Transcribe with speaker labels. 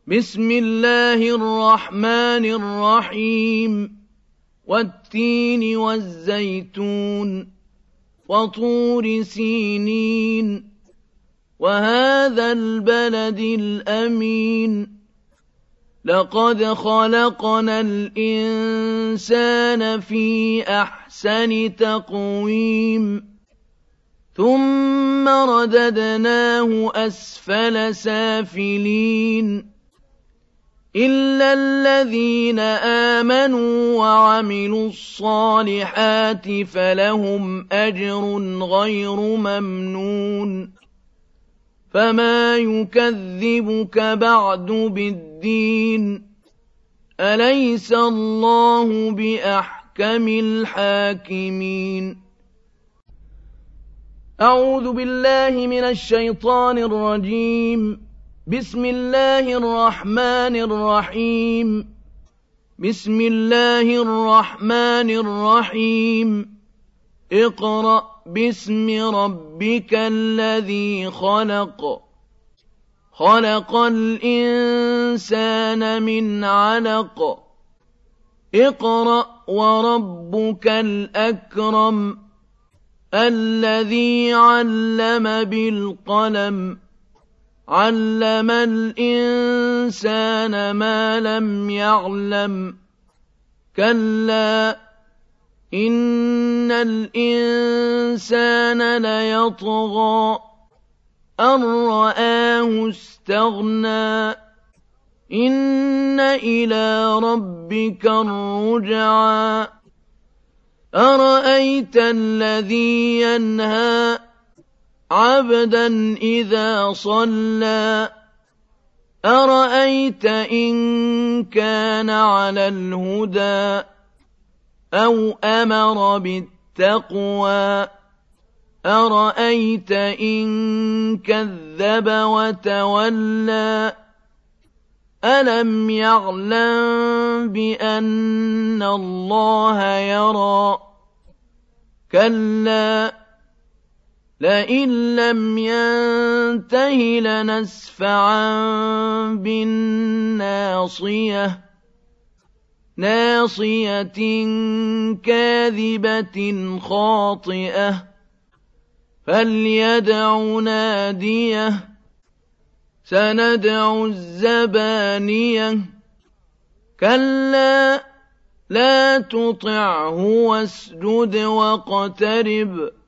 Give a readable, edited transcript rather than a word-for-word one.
Speaker 1: بسم الله الرحمن الرحيم والتين والزيتون وطور سينين وهذا البلد الأمين لقد خلقنا الإنسان في أحسن تقويم ثم رددناه أسفل سافلين إلا الذين آمنوا وعملوا الصالحات فلهم أجر غير ممنون فما يكذبك بعد بالدين أليس الله بأحكم الحاكمين أعوذ بالله من الشيطان الرجيم بسم الله الرحمن الرحيم بسم الله الرحمن الرحيم اقرأ باسم ربك الذي خلق خلق الإنسان من علق اقرأ وربك الأكرم الذي علم بالقلم علم الإنسان ما لم يعلم كلا إن الإنسان ليطغى أن رآه استغنى إن إلى ربك الرجعى أرأيت الذي ينهى عبدا إذا صلى أرأيت إن كان على الهدى أو أمر بالتقوى أرأيت إن كذب وتولى ألم يعلم بأن الله يرى كلا لئن لم ينته لنسفعا بالناصية ناصية كاذبة خاطئة فليدع ناديه سندع الزبانية كلا لا تطعه واسجد واقترب